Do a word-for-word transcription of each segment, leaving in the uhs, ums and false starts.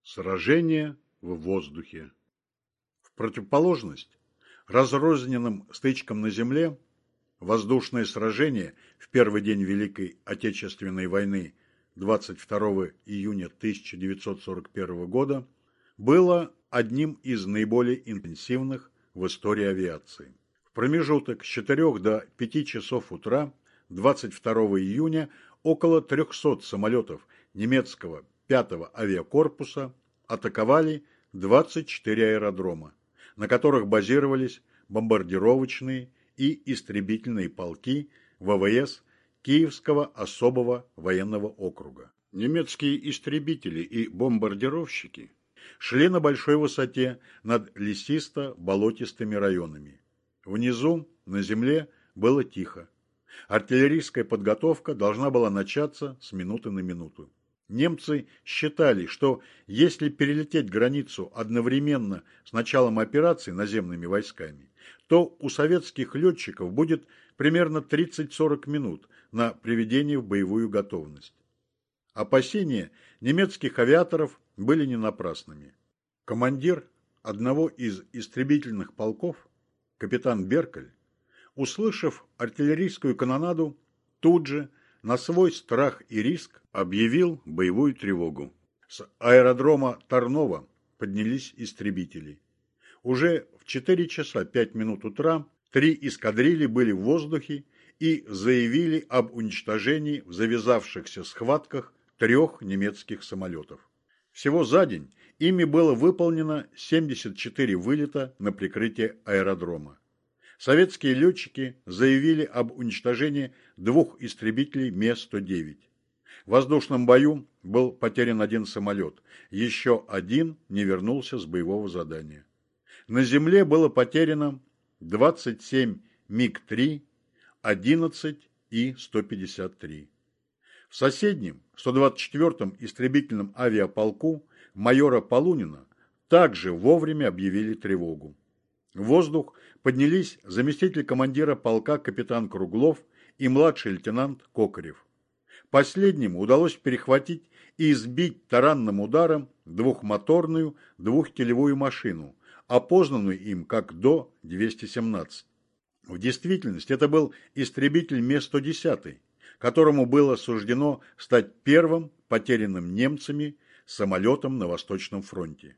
Сражение в воздухе. В противоположность разрозненным стычкам на земле, воздушное сражение в первый день Великой Отечественной войны двадцать второго июня тысяча девятьсот сорок первого года было одним из наиболее интенсивных в истории авиации. В промежуток с четырёх до пяти часов утра двадцать второго июня около трёхсот самолетов немецкого пятого авиакорпуса атаковали двадцать четыре аэродрома, на которых базировались бомбардировочные и истребительные полки ВВС Киевского особого военного округа. Немецкие истребители и бомбардировщики шли на большой высоте над лесисто-болотистыми районами. Внизу, на земле, было тихо. Артиллерийская подготовка должна была начаться с минуты на минуту. Немцы считали, что если перелететь границу одновременно с началом операции наземными войсками, то у советских летчиков будет примерно тридцать-сорок минут на приведение в боевую готовность. Опасения немецких авиаторов были не напрасными. Командир одного из истребительных полков, капитан Беркель, услышав артиллерийскую канонаду, тут же на свой страх и риск объявил боевую тревогу. С аэродрома Тарнова поднялись истребители. Уже в четыре часа пять минут утра три эскадрильи были в воздухе и заявили об уничтожении в завязавшихся схватках трех немецких самолетов. Всего за день ими было выполнено семьдесят четыре вылета на прикрытие аэродрома. Советские летчики заявили об уничтожении двух истребителей Ме сто девять. В воздушном бою был потерян один самолет, еще один не вернулся с боевого задания. На земле было потеряно двадцать семь миг три, одиннадцать И сто пятьдесят три. В соседнем сто двадцать четвёртом истребительном авиаполку майора Полунина также вовремя объявили тревогу. В воздух поднялись заместитель командира полка капитан Круглов и младший лейтенант Кокарев. Последнему удалось перехватить и сбить таранным ударом двухмоторную двухтелевую машину, опознанную им как До двести семнадцать. В действительности это был истребитель Ме сто десять, которому было суждено стать первым потерянным немцами самолетом на Восточном фронте.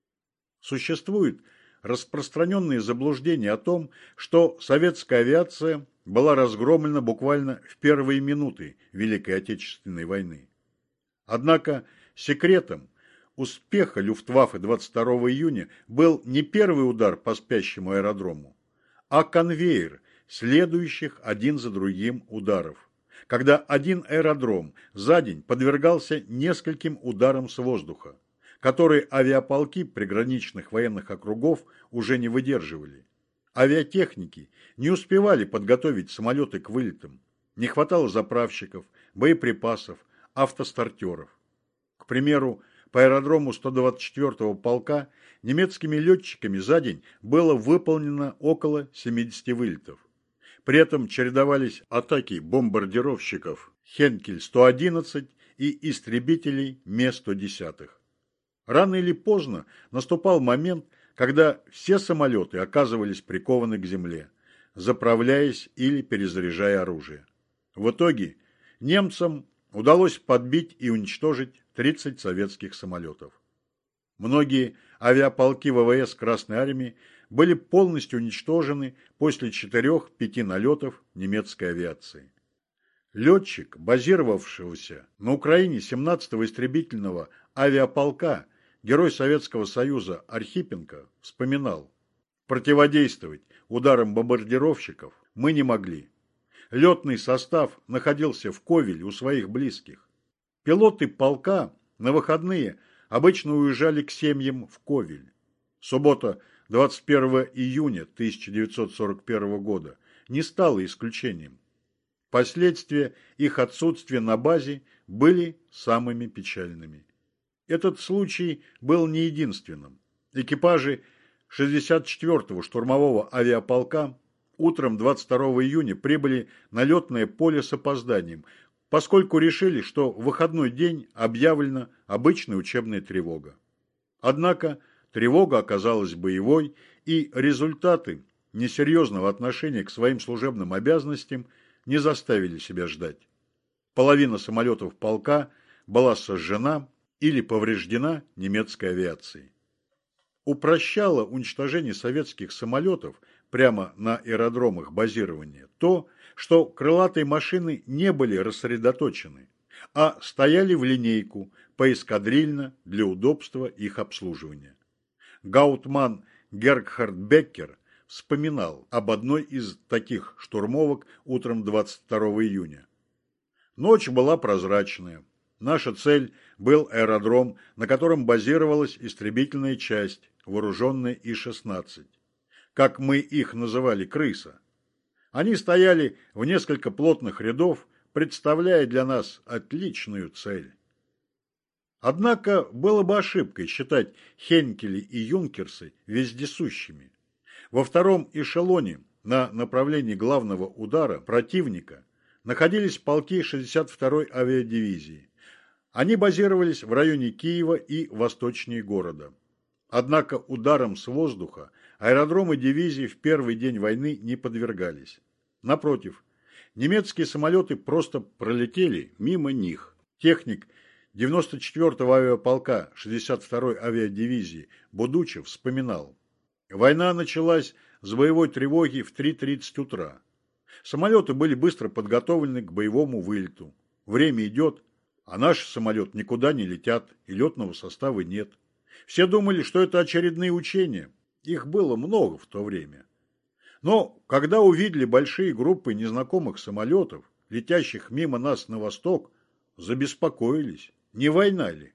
Существует распространенные заблуждения о том, что советская авиация была разгромлена буквально в первые минуты Великой Отечественной войны. Однако секретом успеха Люфтваффе двадцать второго июня был не первый удар по спящему аэродрому, а конвейер следующих один за другим ударов, когда один аэродром за день подвергался нескольким ударам с воздуха, которые авиаполки приграничных военных округов уже не выдерживали. Авиатехники не успевали подготовить самолеты к вылетам, не хватало заправщиков, боеприпасов, автостартеров. К примеру, по аэродрому сто двадцать четвёртого полка немецкими летчиками за день было выполнено около семидесяти вылетов. При этом чередовались атаки бомбардировщиков Хенкель сто одиннадцать и истребителей Ме сто десять. Рано или поздно наступал момент, когда все самолеты оказывались прикованы к земле, заправляясь или перезаряжая оружие. В итоге немцам удалось подбить и уничтожить тридцать советских самолетов. Многие авиаполки ВВС Красной Армии были полностью уничтожены после четырёх-пяти налетов немецкой авиации. Летчик, базировавшегося на Украине семнадцатого истребительного авиаполка, герой Советского Союза Архипенко, вспоминал: противодействовать ударам бомбардировщиков мы не могли. Летный состав находился в Ковеле у своих близких. Пилоты полка на выходные обычно уезжали к семьям в Ковель. Суббота, двадцать первого июня тысяча девятьсот сорок первого года, не стала исключением. Последствия их отсутствия на базе были самыми печальными. Этот случай был не единственным. Экипажи шестьдесят четвёртого штурмового авиаполка утром двадцать второго июня прибыли на летное поле с опозданием, поскольку решили, что в выходной день объявлена обычная учебная тревога. Однако тревога оказалась боевой, и результаты несерьезного отношения к своим служебным обязанностям не заставили себя ждать. Половина самолетов полка была сожжена или повреждена немецкой авиацией. Упрощало уничтожение советских самолетов прямо на аэродромах базирования то, что крылатые машины не были рассредоточены, а стояли в линейку поэскадрильно для удобства их обслуживания. Гаутман Гергхард Беккер вспоминал об одной из таких штурмовок утром двадцать второго июня. Ночь была прозрачная. Наша цель был аэродром, на котором базировалась истребительная часть, вооруженная И шестнадцать. Как мы их называли, крыса. Они стояли в несколько плотных рядов, представляя для нас отличную цель. Однако было бы ошибкой считать Хенкели и Юнкерсы вездесущими. Во втором эшелоне на направлении главного удара противника находились полки шестьдесят второй авиадивизии. Они базировались в районе Киева и восточнее города. Однако ударам с воздуха аэродромы дивизии в первый день войны не подвергались. Напротив, немецкие самолеты просто пролетели мимо них. Техник девяносто четвёртого авиаполка шестьдесят второй авиадивизии Будучев вспоминал: «Война началась с боевой тревоги в три тридцать утра. Самолеты были быстро подготовлены к боевому вылету. Время идет, а наши самолеты никуда не летят, и летного состава нет. Все думали, что это очередные учения. Их было много в то время. Но когда увидели большие группы незнакомых самолетов, летящих мимо нас на восток, забеспокоились, не война ли?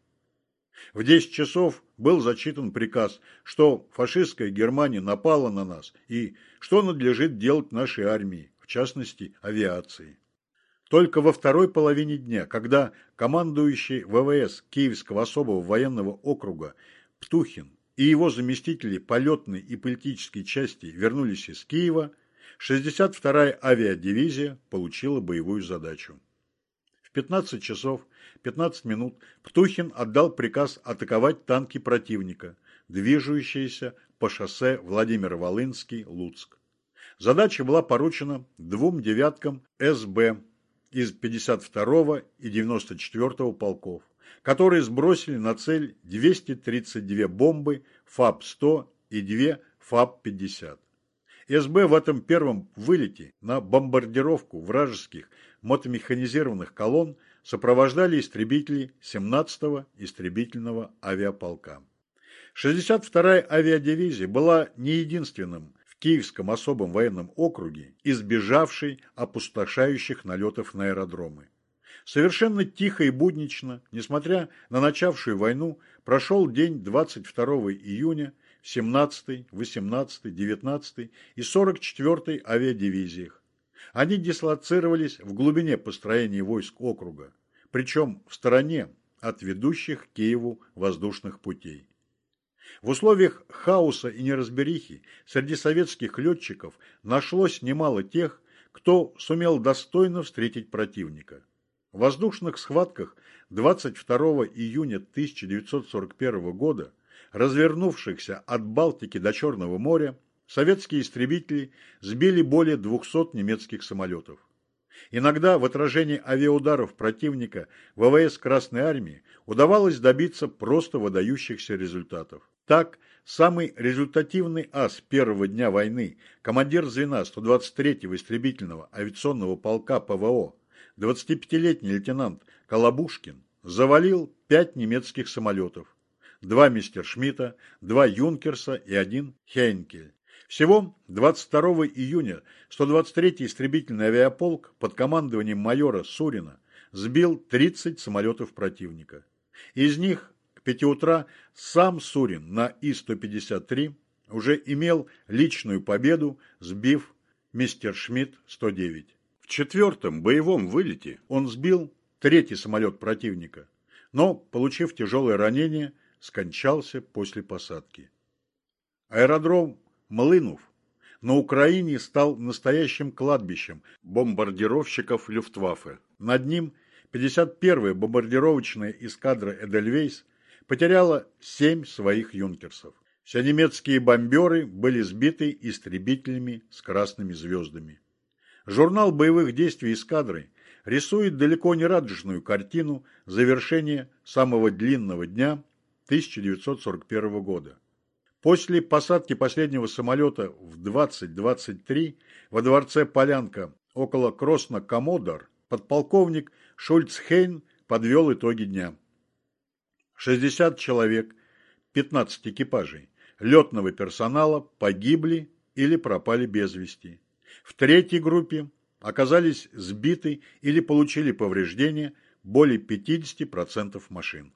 В десять часов был зачитан приказ, что фашистская Германия напала на нас и что надлежит делать нашей армии, в частности авиации. Только во второй половине дня, когда командующий ВВС Киевского особого военного округа Птухин и его заместители полетной и политической части вернулись из Киева, шестьдесят вторая авиадивизия получила боевую задачу. В пятнадцать часов пятнадцать минут Птухин отдал приказ атаковать танки противника, движущиеся по шоссе Владимир-Волынский-Луцк. Задача была поручена двум девяткам СБ из пятьдесят второго и девяносто четвёртого полков, которые сбросили на цель двести тридцать две бомбы ФАБ сто и две ФАБ пятьдесят. СБ в этом первом вылете на бомбардировку вражеских мотомеханизированных колонн сопровождали истребители семнадцатого истребительного авиаполка. шестьдесят вторая авиадивизия была не единственным в Киевском особом военном округе, избежавшей опустошающих налетов на аэродромы. Совершенно тихо и буднично, несмотря на начавшую войну, прошел день двадцать второго июня в семнадцатой, восемнадцатой, девятнадцатой и сорок четвёртой авиадивизиях. Они дислоцировались в глубине построения войск округа, причем в стороне от ведущих к Киеву воздушных путей. В условиях хаоса и неразберихи среди советских летчиков нашлось немало тех, кто сумел достойно встретить противника. В воздушных схватках двадцать второго июня тысяча девятьсот сорок первого года, развернувшихся от Балтики до Черного моря, советские истребители сбили более двухсот немецких самолетов. Иногда в отражении авиаударов противника ВВС Красной Армии удавалось добиться просто выдающихся результатов. Так, самый результативный ас первого дня войны, командир звена сто двадцать третьего истребительного авиационного полка ПВО, двадцатипятилетний лейтенант Колобушкин, завалил пять немецких самолетов, два Мессершмитта, два Юнкерса и один Хейнкель. Всего двадцать второго июня сто двадцать третий истребительный авиаполк под командованием майора Сурина сбил тридцать самолетов противника. Из них к пяти утра сам Сурин на И сто пятьдесят три уже имел личную победу, сбив Мессершмитт сто девять. В четвертом боевом вылете он сбил третий самолет противника, но, получив тяжелое ранение, скончался после посадки. Аэродром Млынов на Украине стал настоящим кладбищем бомбардировщиков Люфтваффе. Над ним пятьдесят первая бомбардировочная эскадра «Эдельвейс» потеряла семь своих юнкерсов. Все немецкие бомберы были сбиты истребителями с красными звездами. Журнал боевых действий эскадры рисует далеко не радужную картину завершения самого длинного дня тысяча девятьсот сорок первого года. После посадки последнего самолета в двадцать двадцать три во дворце Полянка около Кросно-Коммодор подполковник Шульцхейн подвел итоги дня. шестьдесят человек, пятнадцать экипажей летного персонала погибли или пропали без вести. В третьей группе оказались сбиты или получили повреждения более пятидесяти процентов машин.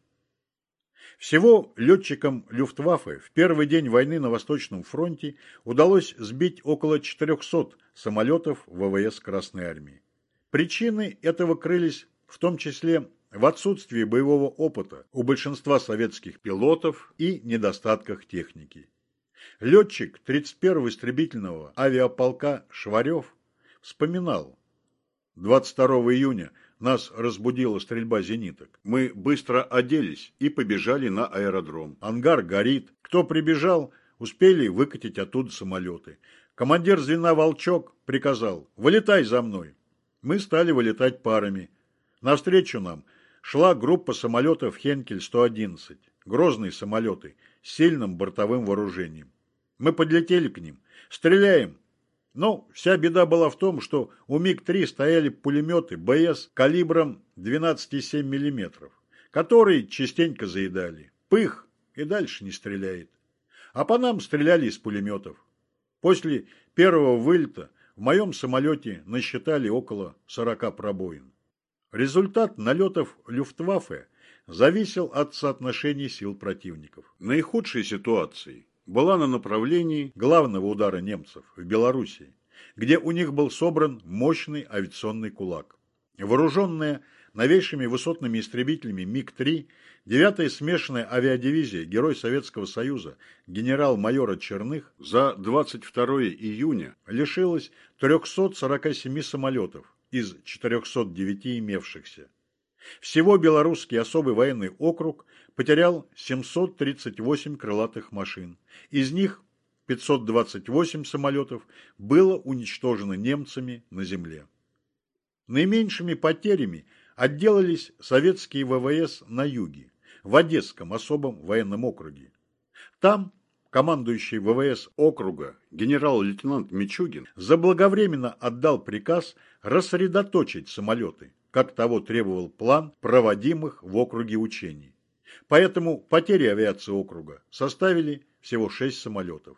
Всего летчикам Люфтваффе в первый день войны на Восточном фронте удалось сбить около четырехсот самолетов ВВС Красной Армии. Причины этого крылись в том числе в отсутствии боевого опыта у большинства советских пилотов и недостатках техники. Летчик тридцать первого истребительного авиаполка Шварев вспоминал: двадцать второго июня нас разбудила стрельба зениток. Мы быстро оделись и побежали на аэродром. Ангар горит. Кто прибежал, успели выкатить оттуда самолеты. Командир звена «Волчок» приказал: «Вылетай за мной». Мы стали вылетать парами. Навстречу нам шла группа самолетов Хенкель сто одиннадцать. Грозные самолеты с сильным бортовым вооружением. Мы подлетели к ним. Стреляем. Но вся беда была в том, что у миг три стояли пулеметы БС калибром двенадцать и семь миллиметров, которые частенько заедали. Пых, и дальше не стреляет. А по нам стреляли из пулеметов. После первого вылета в моем самолете насчитали около сорока пробоин. Результат налетов Люфтваффе зависел от соотношения сил противников. Наихудшей ситуацией была на направлении главного удара немцев в Белоруссии, где у них был собран мощный авиационный кулак. Вооруженная новейшими высотными истребителями миг три, девятая смешанная авиадивизия Герой Советского Союза генерал-майора Черных за двадцать второго июня лишилась трёхсот сорока семи самолетов из четырёхсот девяти имевшихся. Всего Белорусский особый военный округ потерял семьсот тридцать восемь крылатых машин. Из них пятьсот двадцать восемь самолетов было уничтожено немцами на земле. Наименьшими потерями отделались советские ВВС на юге, в Одесском особом военном округе. Там командующий ВВС округа генерал-лейтенант Мичугин заблаговременно отдал приказ рассредоточить самолеты, как того требовал план проводимых в округе учений. Поэтому потери авиации округа составили всего шесть самолетов.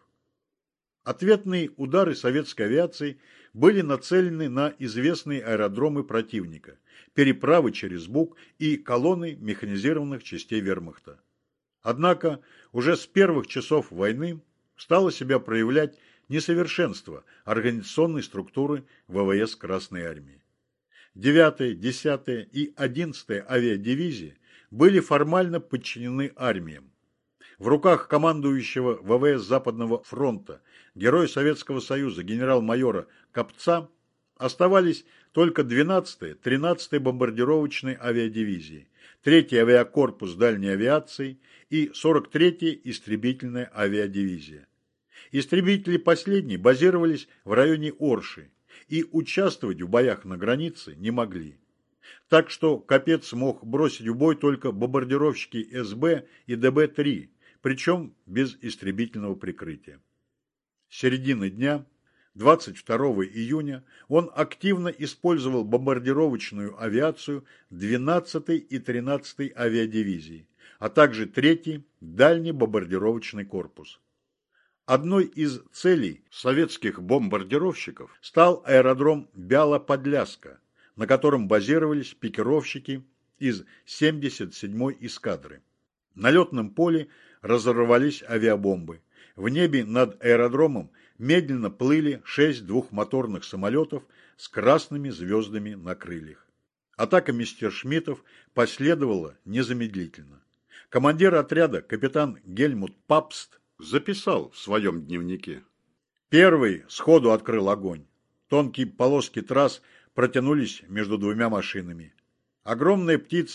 Ответные удары советской авиации были нацелены на известные аэродромы противника, переправы через Буг и колонны механизированных частей вермахта. Однако уже с первых часов войны стало себя проявлять несовершенство организационной структуры ВВС Красной Армии. девятая, десятая и одиннадцатая авиадивизии были формально подчинены армиям. В руках командующего ВВС Западного фронта Героя Советского Союза генерал-майора Капца оставались только двенадцатая, тринадцатая бомбардировочные авиадивизии, третий авиакорпус дальней авиации и сорок третья истребительная авиадивизия. Истребители последней базировались в районе Орши и участвовать в боях на границе не могли. Так что Капец мог бросить в бой только бомбардировщики СБ и ДБ три, причем без истребительного прикрытия. С середины дня, двадцать второго июня, он активно использовал бомбардировочную авиацию двенадцатой и тринадцатой авиадивизий, а также третий дальний бомбардировочный корпус. Одной из целей советских бомбардировщиков стал аэродром Бяла-Подляска, на котором базировались пикировщики из семьдесят седьмой эскадры. На летном поле разорвались авиабомбы. В небе над аэродромом медленно плыли шесть двухмоторных самолетов с красными звездами на крыльях. Атака мессершмиттов последовала незамедлительно. Командир отряда капитан Гельмут Папст записал в своем дневнике: «Первый сходу открыл огонь. Тонкие полоски трасс протянулись между двумя машинами. Огромная птица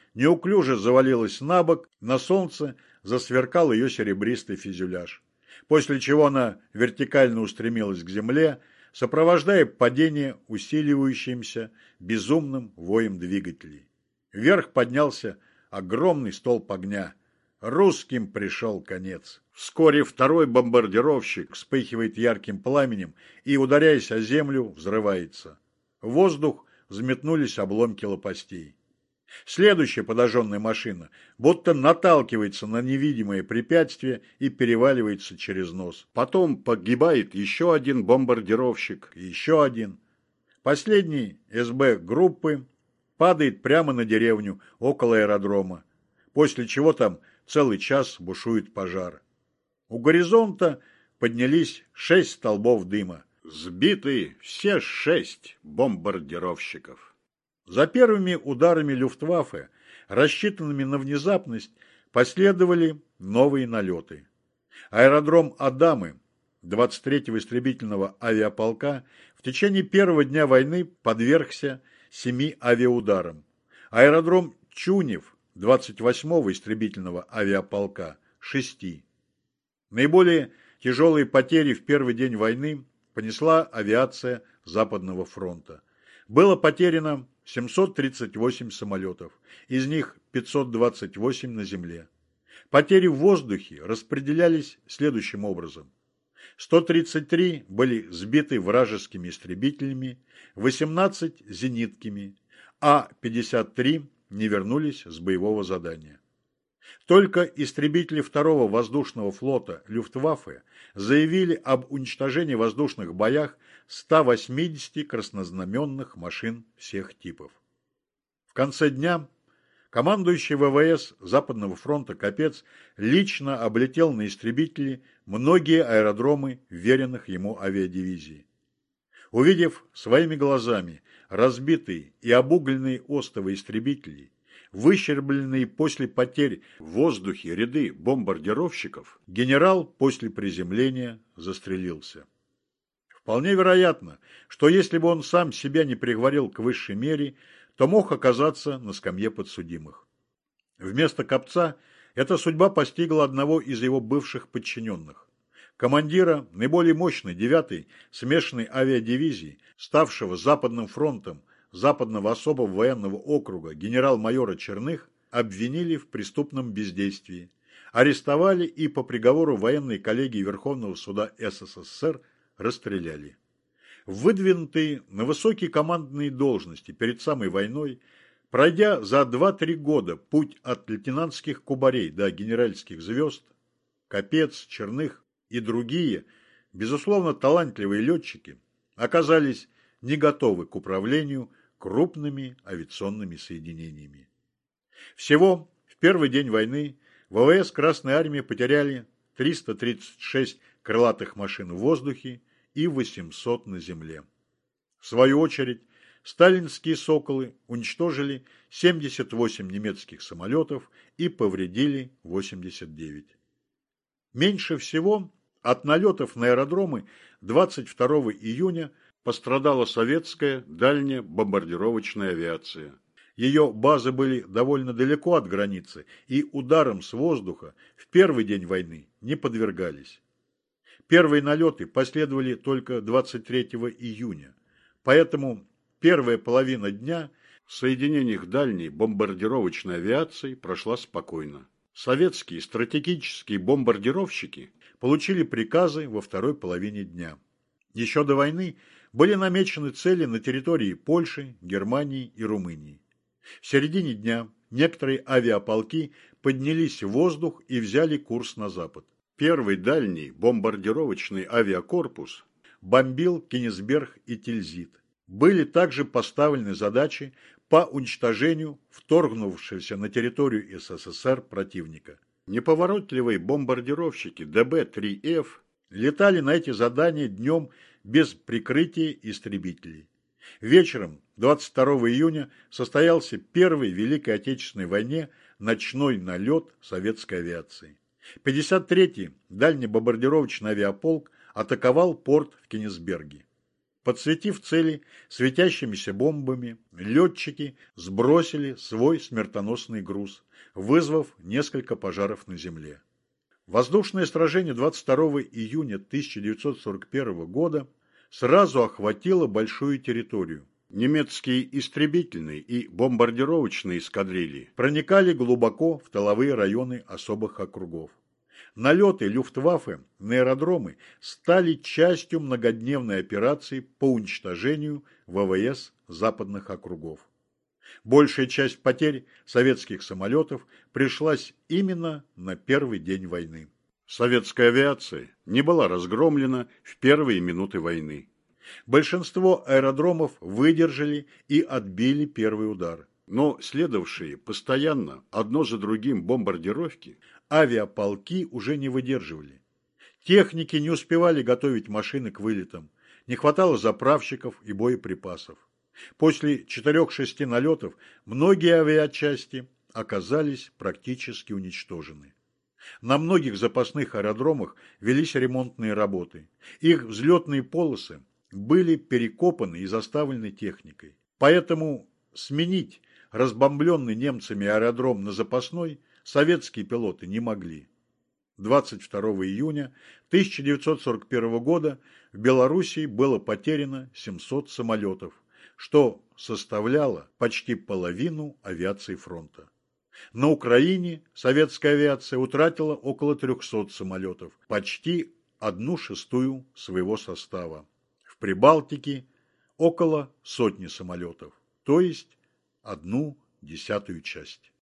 неуклюже завалилась на бок, на солнце засверкал ее серебристый фюзеляж, после чего она вертикально устремилась к земле, сопровождая падение усиливающимся безумным воем двигателей. Вверх поднялся огромный столб огня. Русским пришел конец. Вскоре второй бомбардировщик вспыхивает ярким пламенем и, ударяясь о землю, взрывается. В воздух взметнулись обломки лопастей. Следующая подожженная машина будто наталкивается на невидимое препятствие и переваливается через нос. Потом погибает еще один бомбардировщик, еще один. Последний СБ группы падает прямо на деревню около аэродрома, после чего там целый час бушует пожар. У горизонта поднялись шесть столбов дыма. Сбиты все шесть бомбардировщиков. За первыми ударами Люфтваффе, рассчитанными на внезапность, последовали новые налеты. Аэродром Адамы двадцать третьего истребительного авиаполка в течение первого дня войны подвергся семи авиаударам. Аэродром Чунев двадцать восьмого истребительного авиаполка – шести. Наиболее тяжелые потери в первый день войны понесла авиация Западного фронта. Было потеряно семьсот тридцать восемь самолетов, из них пятьсот двадцать восемь на земле. Потери в воздухе распределялись следующим образом. сто тридцать три были сбиты вражескими истребителями, восемнадцать – зенитками, а пятьдесят три не вернулись с боевого задания. Только истребители второго воздушного флота Люфтваффе заявили об уничтожении в воздушных боях ста восьмидесяти краснознаменных машин всех типов. В конце дня командующий ВВС Западного фронта Капец лично облетел на истребители многие аэродромы веренных ему авиадивизий. Увидев своими глазами разбитые и обугленные остовы истребителей, выщербленные после потерь в воздухе ряды бомбардировщиков, генерал после приземления застрелился. Вполне вероятно, что если бы он сам себя не приговорил к высшей мере, то мог оказаться на скамье подсудимых. Вместо Капца эта судьба постигла одного из его бывших подчиненных, командира наиболее мощной девятой смешанной авиадивизии, ставшего Западным фронтом Западного особого военного округа генерал-майора Черных, обвинили в преступном бездействии, арестовали и по приговору военной коллегии Верховного суда СССР расстреляли. Выдвинутые на высокие командные должности перед самой войной, пройдя за два-три года путь от лейтенантских кубарей до генеральских звезд, Капец, Черных и другие, безусловно, талантливые летчики, оказались не готовы к управлению крупными авиационными соединениями. Всего в первый день войны ВВС Красной Армии потеряли триста тридцать шесть крылатых машин в воздухе и восемьсот на земле. В свою очередь, сталинские «Соколы» уничтожили семьдесят восемь немецких самолетов и повредили восемьдесят девять. Меньше всего от налетов на аэродромы двадцать второго июня пострадала советская дальняя бомбардировочная авиация. Ее базы были довольно далеко от границы и ударам с воздуха в первый день войны не подвергались. Первые налеты последовали только двадцать третьего июня, поэтому первая половина дня в соединениях дальней бомбардировочной авиации прошла спокойно. Советские стратегические бомбардировщики получили приказы во второй половине дня. Еще до войны были намечены цели на территории Польши, Германии и Румынии. В середине дня некоторые авиаполки поднялись в воздух и взяли курс на запад. Первый дальний бомбардировочный авиакорпус бомбил Кенигсберг и Тильзит. Были также поставлены задачи по уничтожению вторгнувшегося на территорию СССР противника. Неповоротливые бомбардировщики Дэ Бэ три Эф летали на эти задания днем без прикрытия истребителей. Вечером двадцать второго июня состоялся первый в Великой Отечественной войне ночной налет советской авиации. пятьдесят третий дальнебомбардировочный авиаполк атаковал порт в Кенигсберге. Подсветив цели светящимися бомбами, летчики сбросили свой смертоносный груз, вызвав несколько пожаров на земле. Воздушное сражение двадцать второго июня тысяча девятьсот сорок первого года сразу охватило большую территорию. Немецкие истребительные и бомбардировочные эскадрильи проникали глубоко в тыловые районы особых округов. Налеты Люфтваффе на аэродромы стали частью многодневной операции по уничтожению ВВС западных округов. Большая часть потерь советских самолетов пришлась именно на первый день войны. Советская авиация не была разгромлена в первые минуты войны. Большинство аэродромов выдержали и отбили первый удар. Но следовавшие постоянно одно за другим бомбардировки авиаполки уже не выдерживали. Техники не успевали готовить машины к вылетам, не хватало заправщиков и боеприпасов. После четырех-шести налетов многие авиачасти оказались практически уничтожены. На многих запасных аэродромах велись ремонтные работы. Их взлетные полосы были перекопаны и заставлены техникой. Поэтому сменить разбомбленный немцами аэродром на запасной советские пилоты не могли. двадцать второго июня тысяча девятьсот сорок первого года в Белоруссии было потеряно семьсот самолетов, что составляло почти половину авиации фронта. На Украине советская авиация утратила около трехсот самолетов, почти одну шестую своего состава. В Прибалтике около сотни самолетов, то есть одну десятую часть.